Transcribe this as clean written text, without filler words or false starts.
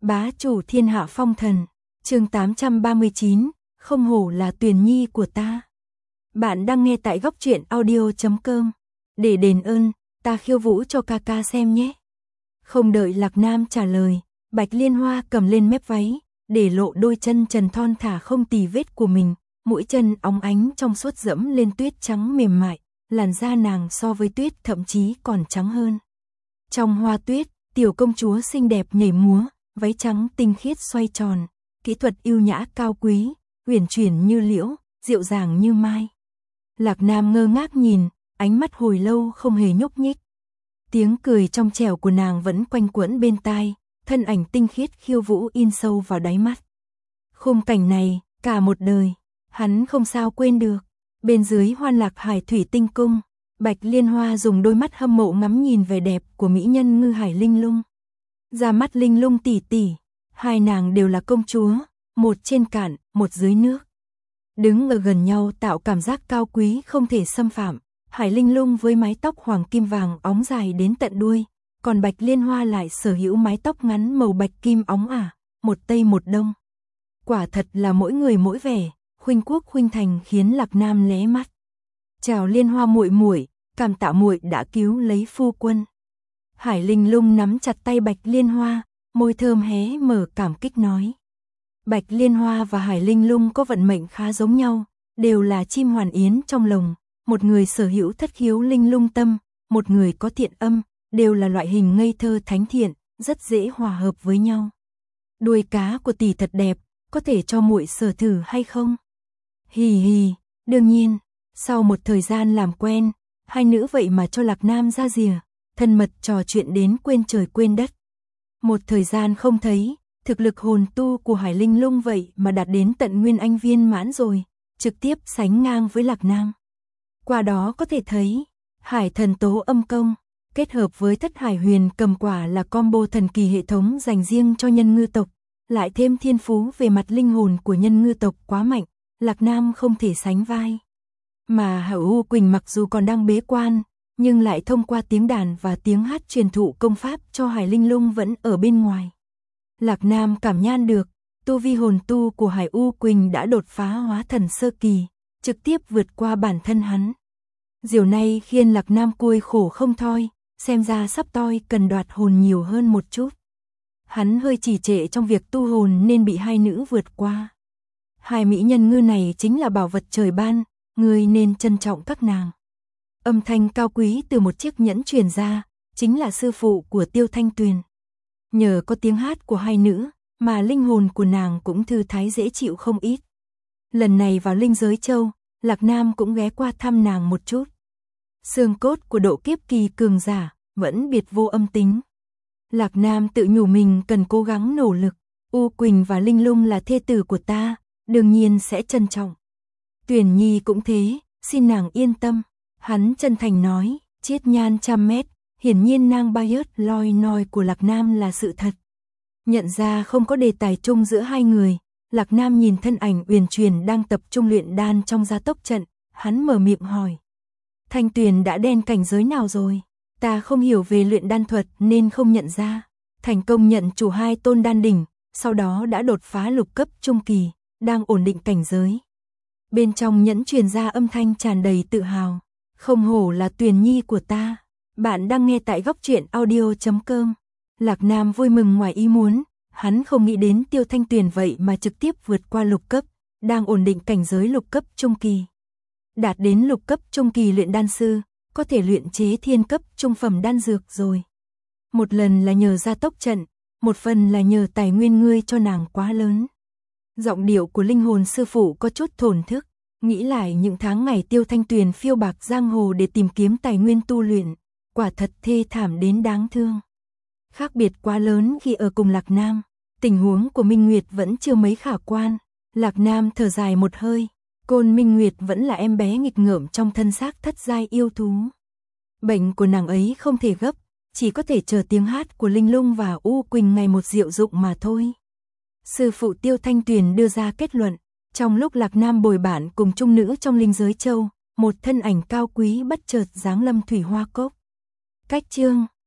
Bá chủ thiên hạ phong thần, chương 839, không hổ là Tuyền Nhi của ta. Bạn đang nghe tại góc truyện audio.com. Để đền ơn, ta khiêu vũ cho ca ca xem nhé. Không đợi Lạc Nam trả lời, Bạch Liên Hoa cầm lên mép váy, để lộ đôi chân trần thon thả không tì vết của mình, mũi chân óng ánh trong suốt dẫm lên tuyết trắng mềm mại, làn da nàng so với tuyết thậm chí còn trắng hơn. Trong hoa tuyết, tiểu công chúa xinh đẹp nhảy múa, váy trắng tinh khiết xoay tròn, kỹ thuật yêu nhã cao quý, uyển chuyển như liễu, dịu dàng như mai. Lạc Nam ngơ ngác nhìn, ánh mắt hồi lâu không hề nhúc nhích. Tiếng cười trong trẻo của nàng vẫn quanh quẩn bên tai, thân ảnh tinh khiết khiêu vũ in sâu vào đáy mắt. Khung cảnh này, cả một đời, hắn không sao quên được. Bên dưới Hoan Lạc Hải thủy tinh cung, Bạch Liên Hoa dùng đôi mắt hâm mộ ngắm nhìn vẻ đẹp của mỹ nhân Ngư Hải Linh Lung. Ra mắt Linh Lung tỷ tỷ, hai nàng đều là công chúa, một trên cạn, một dưới nước. Đứng ở gần nhau tạo cảm giác cao quý không thể xâm phạm. Hải Linh Lung với mái tóc hoàng kim vàng óng dài đến tận đuôi, còn Bạch Liên Hoa lại sở hữu mái tóc ngắn màu bạch kim óng ả, một tây một đông. Quả thật là mỗi người mỗi vẻ, khuynh quốc khuynh thành khiến Lạc Nam lé mắt. Chào Liên Hoa muội muội, cảm tạ muội đã cứu lấy phu quân. Hải Linh Lung nắm chặt tay Bạch Liên Hoa, môi thơm hé mở cảm kích nói. Bạch Liên Hoa và Hải Linh Lung có vận mệnh khá giống nhau, đều là chim hoàn yến trong lồng, một người sở hữu thất khiếu linh lung tâm, một người có thiện âm, đều là loại hình ngây thơ thánh thiện, rất dễ hòa hợp với nhau. Đuôi cá của tỷ thật đẹp, có thể cho muội sờ thử hay không? Hì hì, đương nhiên, sau một thời gian làm quen, hai nữ vậy mà cho Lạc Nam ra rìa, thân mật trò chuyện đến quên trời quên đất. Một thời gian không thấy, thực lực hồn tu của Hải Linh Lung vậy mà đạt đến tận Nguyên Anh viên mãn rồi, trực tiếp sánh ngang với Lạc Nam. Qua đó có thể thấy, Hải Thần Tố Âm Công, kết hợp với Thất Hải Huyền Cầm Quả là combo thần kỳ hệ thống dành riêng cho nhân ngư tộc, lại thêm thiên phú về mặt linh hồn của nhân ngư tộc quá mạnh, Lạc Nam không thể sánh vai. Mà Hảo U Quỳnh mặc dù còn đang bế quan, nhưng lại thông qua tiếng đàn và tiếng hát truyền thụ công pháp cho Hải Linh Lung vẫn ở bên ngoài. Lạc Nam cảm nhan được, tu vi hồn tu của Hải U Quỳnh đã đột phá hóa thần sơ kỳ, trực tiếp vượt qua bản thân hắn. Điều này khiến Lạc Nam côi khổ không thôi, xem ra sắp toi cần đoạt hồn nhiều hơn một chút. Hắn hơi trì trệ trong việc tu hồn nên bị hai nữ vượt qua. Hai mỹ nhân ngư này chính là bảo vật trời ban, người nên trân trọng các nàng. Âm thanh cao quý từ một chiếc nhẫn truyền ra, chính là sư phụ của Tiêu Thanh Tuyền. Nhờ có tiếng hát của hai nữ, mà linh hồn của nàng cũng thư thái dễ chịu không ít. Lần này vào Linh Giới Châu, Lạc Nam cũng ghé qua thăm nàng một chút. Xương cốt của độ kiếp kỳ cường giả, vẫn biệt vô âm tính. Lạc Nam tự nhủ mình cần cố gắng nỗ lực, U Quỳnh và Linh Lung là thê tử của ta, đương nhiên sẽ trân trọng. Tuyền Nhi cũng thế, xin nàng yên tâm. Hắn chân thành nói, chiết nhan trăm mét, hiển nhiên nang bias loi noi của Lạc Nam là sự thật. Nhận ra không có đề tài chung giữa hai người, Lạc Nam nhìn thân ảnh uyển chuyển đang tập trung luyện đan trong gia tốc trận, hắn mở miệng hỏi. Thanh Tuyền đã đen cảnh giới nào rồi? Ta không hiểu về luyện đan thuật nên không nhận ra. Thành công nhận chủ 2 tôn đan đỉnh, sau đó đã đột phá lục cấp trung kỳ, đang ổn định cảnh giới. Bên trong nhẫn truyền ra âm thanh tràn đầy tự hào. Không hổ là Tuyền Nhi của ta. Bạn đang nghe tại góc truyện audio.com. Lạc Nam vui mừng ngoài ý muốn, hắn không nghĩ đến Tiêu Thanh Tuyền vậy mà trực tiếp vượt qua lục cấp, đang ổn định cảnh giới lục cấp trung kỳ. Đạt đến lục cấp trung kỳ luyện đan sư, có thể luyện chế thiên cấp trung phẩm đan dược rồi. Một lần là nhờ gia tốc trận, một phần là nhờ tài nguyên ngươi cho nàng quá lớn. Giọng điệu của linh hồn sư phụ có chút thổn thức, nghĩ lại những tháng ngày Tiêu Thanh Tuyền phiêu bạc giang hồ để tìm kiếm tài nguyên tu luyện, quả thật thê thảm đến đáng thương. Khác biệt quá lớn khi ở cùng Lạc Nam, tình huống của Minh Nguyệt vẫn chưa mấy khả quan. Lạc Nam thở dài một hơi, Côn Minh Nguyệt vẫn là em bé nghịch ngợm trong thân xác thất giai yêu thú. Bệnh của nàng ấy không thể gấp, chỉ có thể chờ tiếng hát của Linh Lung và U Quỳnh ngày một diệu dụng mà thôi. Sư phụ Tiêu Thanh Tuyền đưa ra kết luận, trong lúc Lạc Nam bồi bản cùng chung nữ trong Linh Giới Châu, một thân ảnh cao quý bất chợt giáng lâm Thủy Hoa Cốc. Cách chương